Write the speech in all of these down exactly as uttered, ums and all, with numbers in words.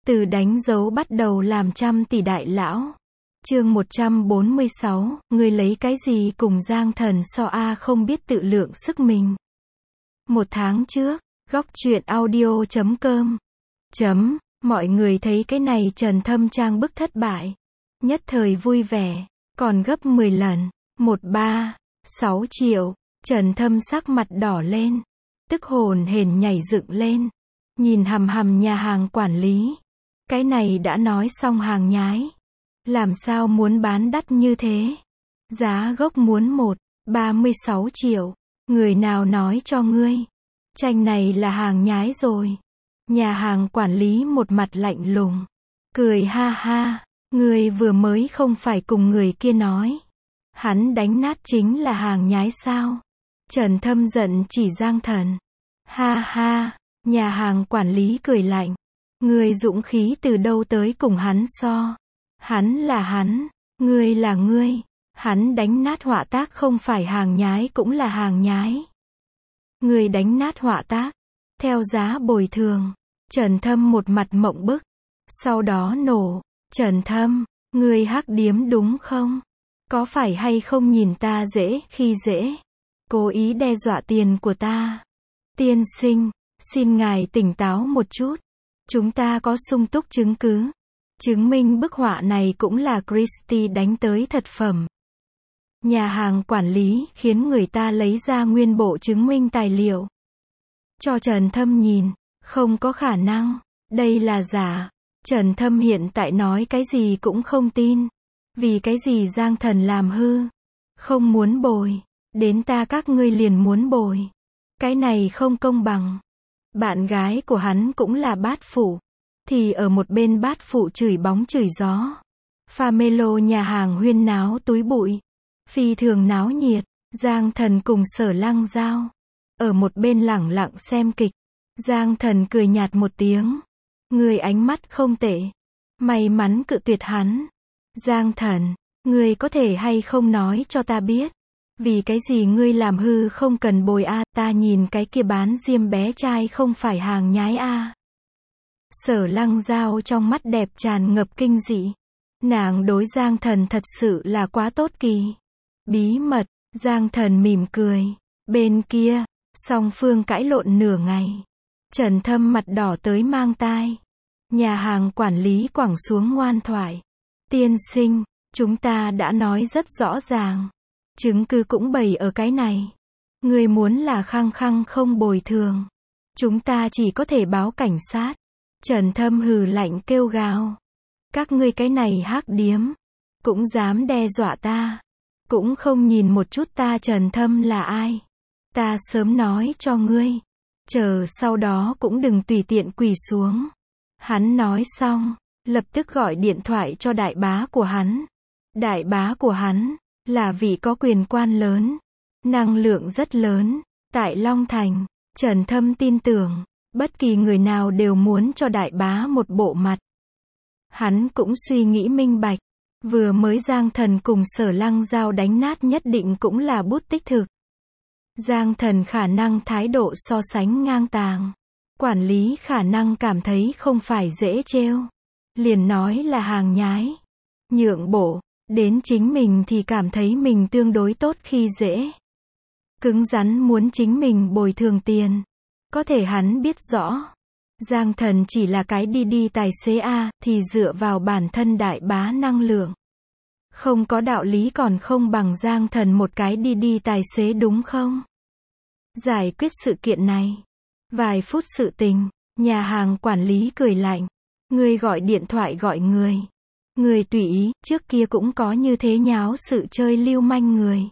Từ đánh dấu bắt đầu làm trăm tỷ đại lão. Chương một trăm bốn mươi sáu, ngươi lấy cái gì cùng Giang Thần so a không biết tự lượng sức mình. Một tháng trước, góc truyện audio chấm com. Chấm, mọi người thấy cái này Trần Thâm trang bức thất bại. Nhất thời vui vẻ, còn gấp mười lần, một ba, sáu triệu, Trần Thâm sắc mặt đỏ lên. Tức hồn hển nhảy dựng lên. Nhìn hằm hằm nhà hàng quản lý. Cái này đã nói xong hàng nhái. Làm sao muốn bán đắt như thế? Giá gốc muốn một, ba mươi sáu triệu. Người nào nói cho ngươi? Tranh này là hàng nhái rồi. Nhà hàng quản lý một mặt lạnh lùng. Cười ha ha. Ngươi vừa mới không phải cùng người kia nói. Hắn đánh nát chính là hàng nhái sao? Trần Thâm giận chỉ Giang Thần. Ha ha. Nhà hàng quản lý cười lạnh. Ngươi dũng khí từ đâu tới cùng hắn so? Hắn là hắn, ngươi là ngươi. Hắn đánh nát họa tác không phải hàng nhái cũng là hàng nhái. Ngươi đánh nát họa tác, theo giá bồi thường. Trần Thâm một mặt mộng bức. Sau đó nổ. Trần Thâm, ngươi hắc điếm đúng không? Có phải hay không nhìn ta dễ khi dễ? Cố ý đe dọa tiền của ta. Tiên sinh, xin ngài tỉnh táo một chút. Chúng ta có sung túc chứng cứ. Chứng minh bức họa này cũng là Christie đánh tới thật phẩm. Nhà hàng quản lý khiến người ta lấy ra nguyên bộ chứng minh tài liệu. Cho Trần Thâm nhìn. Không có khả năng. Đây là giả. Trần Thâm hiện tại nói cái gì cũng không tin. Vì cái gì Giang Thần làm hư. Không muốn bồi. Đến ta các ngươi liền muốn bồi. Cái này không công bằng. Bạn gái của hắn cũng là bát phụ. Thì ở một bên bát phụ chửi bóng chửi gió. Phamelo nhà hàng huyên náo túi bụi. Phi thường náo nhiệt. Giang Thần cùng Sở Lăng Giao. Ở một bên lẳng lặng xem kịch. Giang Thần cười nhạt một tiếng. Người ánh mắt không tệ. May mắn cự tuyệt hắn. Giang Thần, ngươi có thể hay không nói cho ta biết. Vì cái gì ngươi làm hư không cần bồi a, ta nhìn cái kia bán diêm bé trai không phải hàng nhái a. Sở Lăng Giao trong mắt đẹp tràn ngập kinh dị. Nàng đối Giang Thần thật sự là quá tốt kỳ. Bí mật, Giang Thần mỉm cười. Bên kia, song phương cãi lộn nửa ngày. Trần Thâm mặt đỏ tới mang tai. Nhà hàng quản lý quẳng xuống ngoan thoại. Tiên sinh, chúng ta đã nói rất rõ ràng. Chứng cứ cũng bày ở cái này. Người muốn là khăng khăng không bồi thường. Chúng ta chỉ có thể báo cảnh sát. Trần Thâm hừ lạnh kêu gào. Các ngươi cái này hắc điếm. Cũng dám đe dọa ta. Cũng không nhìn một chút ta Trần Thâm là ai. Ta sớm nói cho ngươi. Chờ sau đó cũng đừng tùy tiện quỳ xuống. Hắn nói xong. Lập tức gọi điện thoại cho đại bá của hắn. Đại bá của hắn. Là vị có quyền quan lớn. Năng lượng rất lớn. Tại Long Thành. Trần Thâm tin tưởng. Bất kỳ người nào đều muốn cho đại bá một bộ mặt. Hắn cũng suy nghĩ minh bạch. Vừa mới Giang Thần cùng Sở Lăng Giao đánh nát nhất định cũng là bút tích thực. Giang Thần khả năng thái độ so sánh ngang tàng. Quản lý khả năng cảm thấy không phải dễ trêu. Liền nói là hàng nhái. Nhượng bộ. Đến chính mình thì cảm thấy mình tương đối tốt khi dễ. Cứng rắn muốn chính mình bồi thường tiền. Có thể hắn biết rõ. Giang Thần chỉ là cái đi đi tài xế A, thì dựa vào bản thân đại bá năng lượng. Không có đạo lý còn không bằng Giang Thần một cái đi đi tài xế đúng không? Giải quyết sự kiện này. Vài phút sự tình, nhà hàng quản lý cười lạnh. Người gọi điện thoại gọi người. Người tùy ý, trước kia cũng có như thế nháo sự chơi lưu manh người.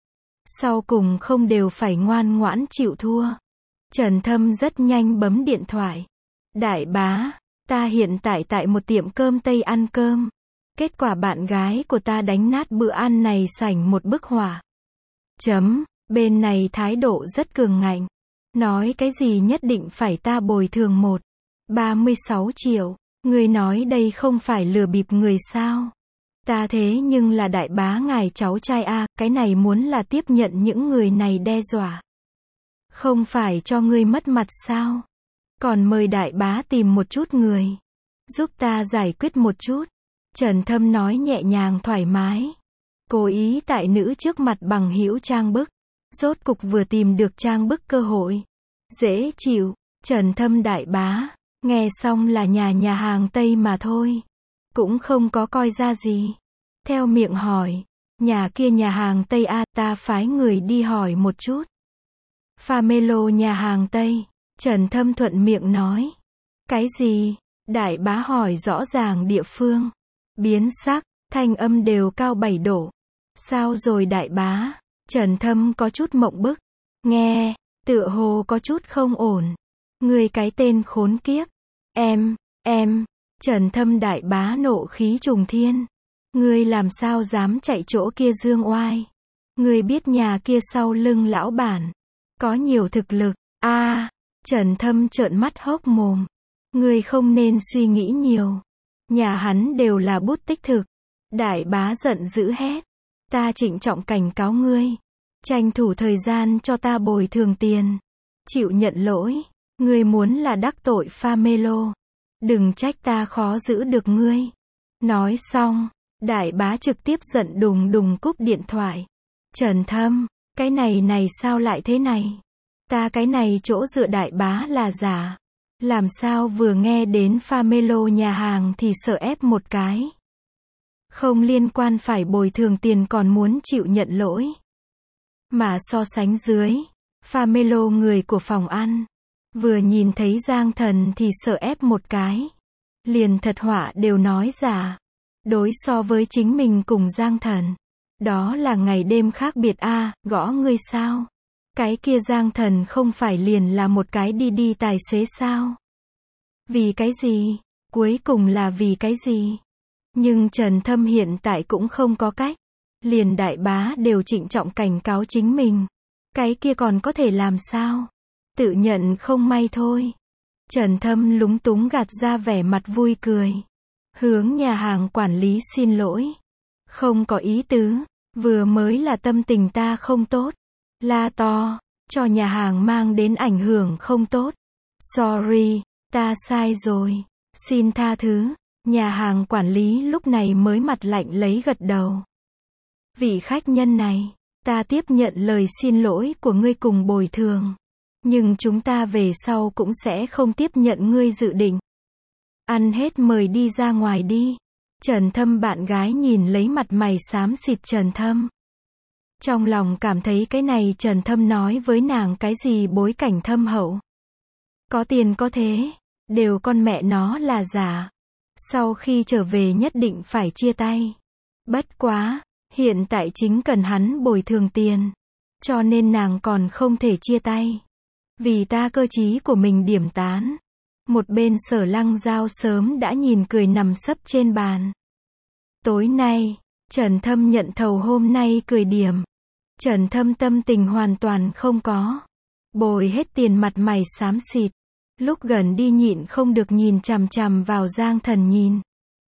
Sau cùng không đều phải ngoan ngoãn chịu thua. Trần Thâm rất nhanh bấm điện thoại. Đại bá, ta hiện tại tại một tiệm cơm Tây ăn cơm. Kết quả bạn gái của ta đánh nát bữa ăn này sảnh một bức họa. Chấm, bên này thái độ rất cường ngạnh. Nói cái gì nhất định phải ta bồi thường một, ba mươi sáu triệu. Người nói đây không phải lừa bịp người sao? Ta thế nhưng là đại bá ngài cháu trai a, cái này muốn là tiếp nhận những người này đe dọa. Không phải cho ngươi mất mặt sao? Còn mời đại bá tìm một chút người. Giúp ta giải quyết một chút. Trần Thâm nói nhẹ nhàng thoải mái. Cố ý tại nữ trước mặt bằng hữu trang bức. Rốt cục vừa tìm được trang bức cơ hội. Dễ chịu. Trần Thâm đại bá. Nghe xong là nhà nhà hàng Tây mà thôi. Cũng không có coi ra gì. Theo miệng hỏi. Nhà kia nhà hàng Tây a, ta phái người đi hỏi một chút. Famelo nhà hàng Tây. Trần Thâm thuận miệng nói. Cái gì? Đại bá hỏi rõ ràng địa phương. Biến sắc, thanh âm đều cao bảy độ. Sao rồi đại bá? Trần Thâm có chút mộng bức. Nghe, tựa hồ có chút không ổn. Người cái tên khốn kiếp. Em, em. Trần Thâm đại bá nộ khí trùng thiên. Ngươi làm sao dám chạy chỗ kia dương oai? Ngươi biết nhà kia sau lưng lão bản. Có nhiều thực lực. A, à, Trần Thâm trợn mắt hốc mồm. Ngươi không nên suy nghĩ nhiều. Nhà hắn đều là bút tích thực. Đại bá giận dữ hét. Ta trịnh trọng cảnh cáo ngươi. Tranh thủ thời gian cho ta bồi thường tiền. Chịu nhận lỗi. Ngươi muốn là đắc tội Famelo. Đừng trách ta khó giữ được ngươi. Nói xong, đại bá trực tiếp giận đùng đùng cúp điện thoại. Trần Thâm, cái này này sao lại thế này? Ta cái này chỗ dựa đại bá là giả. Làm sao vừa nghe đến Famelo nhà hàng thì sợ ép một cái. Không liên quan phải bồi thường tiền còn muốn chịu nhận lỗi. Mà so sánh dưới, Famelo người của phòng ăn. Vừa nhìn thấy Giang Thần thì sợ ép một cái. Liền thật họa đều nói giả. Đối so với chính mình cùng Giang Thần. Đó là ngày đêm khác biệt a, à, gõ ngươi sao? Cái kia Giang Thần không phải liền là một cái đi đi tài xế sao? Vì cái gì? Cuối cùng là vì cái gì? Nhưng Trần Thâm hiện tại cũng không có cách. Liền đại bá đều trịnh trọng cảnh cáo chính mình. Cái kia còn có thể làm sao? Tự nhận không may thôi. Trần Thâm lúng túng gạt ra vẻ mặt vui cười. Hướng nhà hàng quản lý xin lỗi. Không có ý tứ. Vừa mới là tâm tình ta không tốt. La to. Cho nhà hàng mang đến ảnh hưởng không tốt. Sorry. Ta sai rồi. Xin tha thứ. Nhà hàng quản lý lúc này mới mặt lạnh lấy gật đầu. Vị khách nhân này. Ta tiếp nhận lời xin lỗi của ngươi cùng bồi thường. Nhưng chúng ta về sau cũng sẽ không tiếp nhận ngươi dự định. Ăn hết mời đi ra ngoài đi. Trần Thâm bạn gái nhìn lấy mặt mày xám xịt Trần Thâm. Trong lòng cảm thấy cái này Trần Thâm nói với nàng cái gì bối cảnh thâm hậu. Có tiền có thế, đều con mẹ nó là giả. Sau khi trở về nhất định phải chia tay. Bất quá, hiện tại chính cần hắn bồi thường tiền. Cho nên nàng còn không thể chia tay. Vì ta cơ trí của mình điểm tán. Một bên Sở Lăng Giao sớm đã nhìn cười nằm sấp trên bàn. Tối nay, Trần Thâm nhận thầu hôm nay cười điểm. Trần Thâm tâm tình hoàn toàn không có. Bồi hết tiền mặt mày xám xịt. Lúc gần đi nhịn không được nhìn chằm chằm vào Giang Thần nhìn.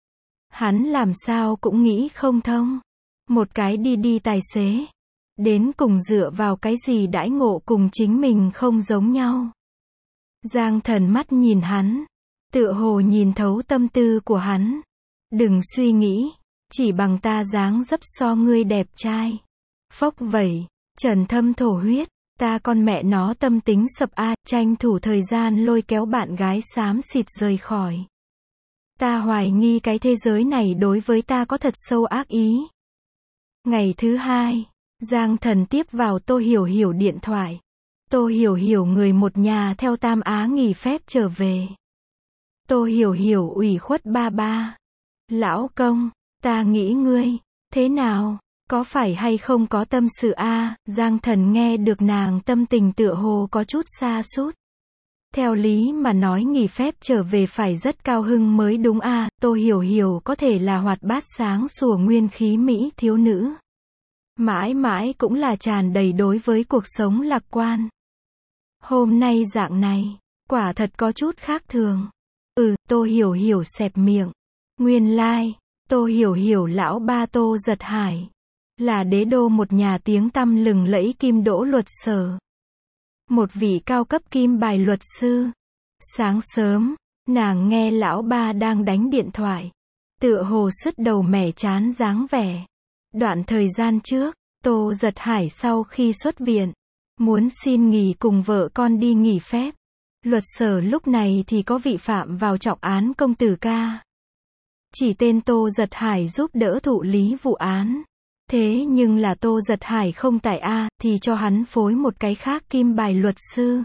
Hắn làm sao cũng nghĩ không thông. Một cái đi đi tài xế. Đến cùng dựa vào cái gì đãi ngộ cùng chính mình không giống nhau. Giang Thần mắt nhìn hắn. Tựa hồ nhìn thấu tâm tư của hắn. Đừng suy nghĩ. Chỉ bằng ta dáng dấp so ngươi đẹp trai. Phốc vậy. Trần Thâm thổ huyết. Ta con mẹ nó tâm tính sập a, tranh thủ thời gian lôi kéo bạn gái xám xịt rời khỏi. Ta hoài nghi cái thế giới này đối với ta có thật sâu ác ý. Ngày thứ hai, Giang Thần tiếp vào Tô Hiểu Hiểu điện thoại. Tô Hiểu Hiểu người một nhà theo Tam Á nghỉ phép trở về. Tô Hiểu Hiểu ủy khuất ba ba. Lão công, ta nghĩ ngươi, thế nào? Có phải hay không có tâm sự a? À? Giang Thần nghe được nàng tâm tình tựa hồ có chút xa sút. Theo lý mà nói nghỉ phép trở về phải rất cao hưng mới đúng a. À? Tô Hiểu Hiểu có thể là hoạt bát sáng sủa nguyên khí mỹ thiếu nữ. Mãi mãi cũng là tràn đầy đối với cuộc sống lạc quan. Hôm nay dạng này, quả thật có chút khác thường. Ừ, Tô Hiểu Hiểu xẹp miệng. Nguyên lai, like, Tô Hiểu Hiểu lão ba Tô Giật Hải. Là đế đô một nhà tiếng tăm lừng lẫy kim đỗ luật sở. Một vị cao cấp kim bài luật sư. Sáng sớm, Nàng nghe lão ba đang đánh điện thoại. Tựa hồ sứt đầu mẻ chán dáng vẻ. Đoạn thời gian trước, Tô Giật Hải sau khi xuất viện, muốn xin nghỉ cùng vợ con đi nghỉ phép. Luật sở lúc này thì có vị phạm vào trọng án công tử ca. Chỉ tên Tô Giật Hải giúp đỡ thụ lý vụ án. Thế nhưng là Tô Giật Hải không tại A, thì cho hắn phối một cái khác kim bài luật sư.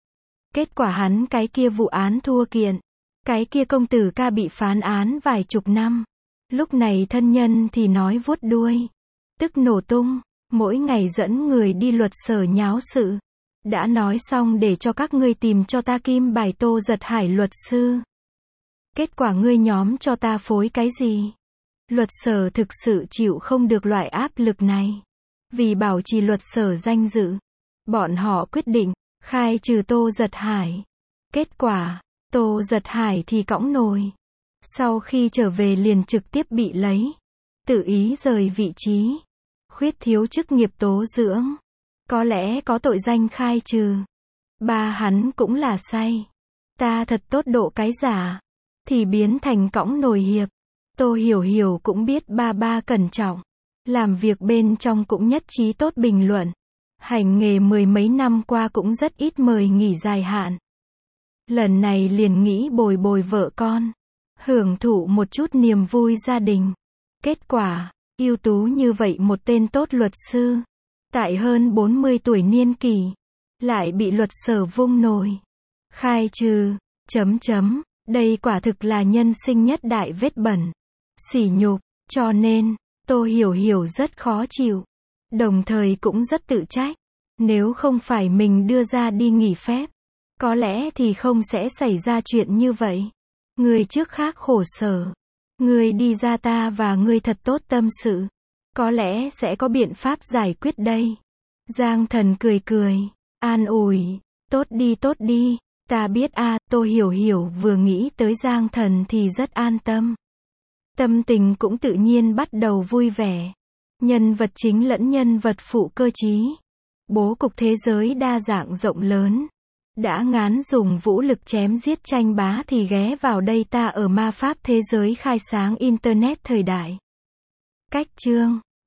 Kết quả hắn cái kia vụ án thua kiện. Cái kia công tử ca bị phán án vài chục năm. Lúc này thân nhân thì nói vuốt đuôi. Tức nổ tung, mỗi ngày dẫn người đi luật sở nháo sự. Đã nói xong để cho các ngươi tìm cho ta kim bài Tô Giật Hải luật sư. Kết quả ngươi nhóm cho ta phối cái gì? Luật sở thực sự chịu không được loại áp lực này. Vì bảo trì luật sở danh dự, bọn họ quyết định khai trừ Tô Giật Hải. Kết quả, Tô Giật Hải thì cõng nồi. Sau khi trở về liền trực tiếp bị lấy. Tự ý rời vị trí. Khuyết thiếu chức nghiệp tố dưỡng. Có lẽ có tội danh khai trừ. Ba hắn cũng là say. Ta thật tốt độ cái giả. Thì biến thành cõng nồi hiệp. Tô Hiểu Hiểu cũng biết ba ba cẩn trọng. Làm việc bên trong cũng nhất trí tốt bình luận. Hành nghề mười mấy năm qua cũng rất ít mời nghỉ dài hạn. Lần này liền nghĩ bồi bồi vợ con. Hưởng thụ một chút niềm vui gia đình. Kết quả, ưu tú như vậy một tên tốt luật sư. Tại hơn bốn mươi tuổi niên kỷ. Lại bị luật sở vung nồi. Khai trừ, chấm chấm. Đây quả thực là nhân sinh nhất đại vết bẩn. Sỉ nhục, cho nên, Tô Hiểu Hiểu rất khó chịu. Đồng thời cũng rất tự trách. Nếu không phải mình đưa ra đi nghỉ phép, có lẽ thì không sẽ xảy ra chuyện như vậy. Người trước khác khổ sở. Người đi ra ta và người thật tốt tâm sự. Có lẽ sẽ có biện pháp giải quyết đây. Giang Thần cười cười, an ủi, tốt đi tốt đi. Ta biết a, à, Tô Hiểu Hiểu vừa nghĩ tới Giang Thần thì rất an tâm. Tâm tình cũng tự nhiên bắt đầu vui vẻ. Nhân vật chính lẫn nhân vật phụ cơ trí. Bố cục thế giới đa dạng rộng lớn. Đã ngán dùng vũ lực chém giết tranh bá thì ghé vào đây ta ở ma pháp thế giới khai sáng Internet thời đại. Cách chương